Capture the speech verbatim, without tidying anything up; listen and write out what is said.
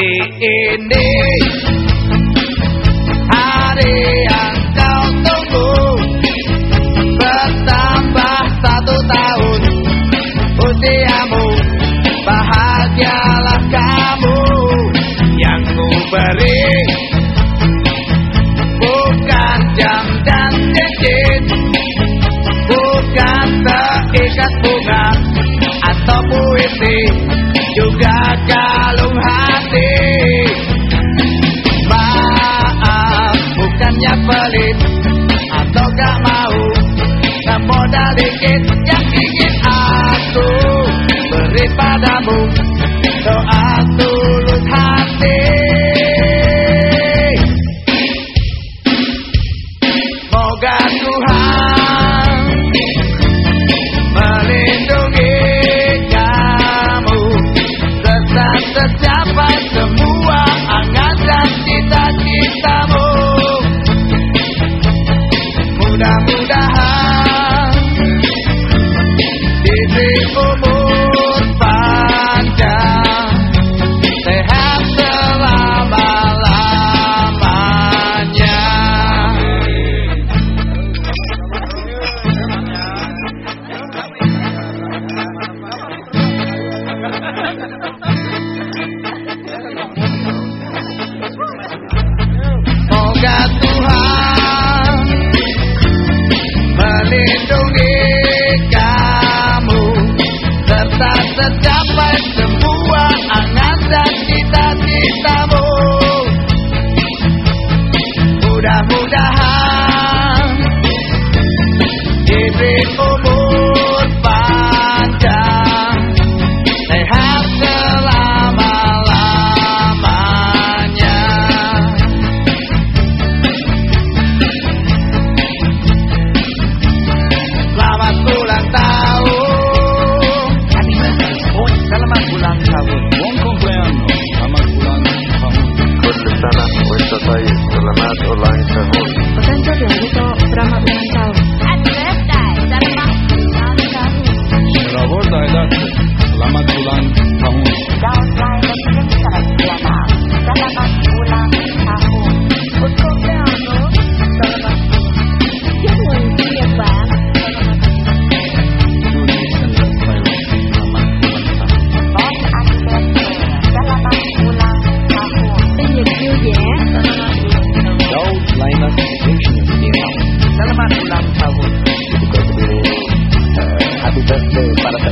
hari ini, hari yang kau tunggu, bertambah satu tahun usiamu. Bahagialah kamu, yang ku beri bukan jam dan cincin, bukan seikat bunga atau puisi, juga kalung hati. Maaf, bukannya pelit atau gak mau, gak modal dikit yang ingin aku beri padamu, doa tulus hati. Moga Tuhan melindungi kamu, serta tercapai semua angan dan cita-citamu. Mudah-mudahan diberi umur panjang, sehat selama-lamanya. Moga Tuhan melindungi kamu, serta tercapai semua angan dan cita-citamu. Mudah-mudahan diberi umur panjang, sehat selama-lamanya. Selamat ulang tahun. Selamat ulang tahun. Buon compleanno. Selamat ulang tahun. Kullu sana wa anta tayyib. Selamat ulang tahun. Pekantor yang itu selamat ulang tahun. Happy birthday, selamat ulang tahun. Selamat Aidate. Selamat ulang tahun. Daun lain sebentar Diana, selamat ulang tahun. Buon compleanno, selamat. Chúc mừng sinh nhật bạn. Juli sembilan belas. Selamat ulang tahun. Bon anniversaire, selamat ulang tahun. Sinh nhật vui vẻ. Daud Linus Extension Diana. Selamat ulang tahun. Happy birthday para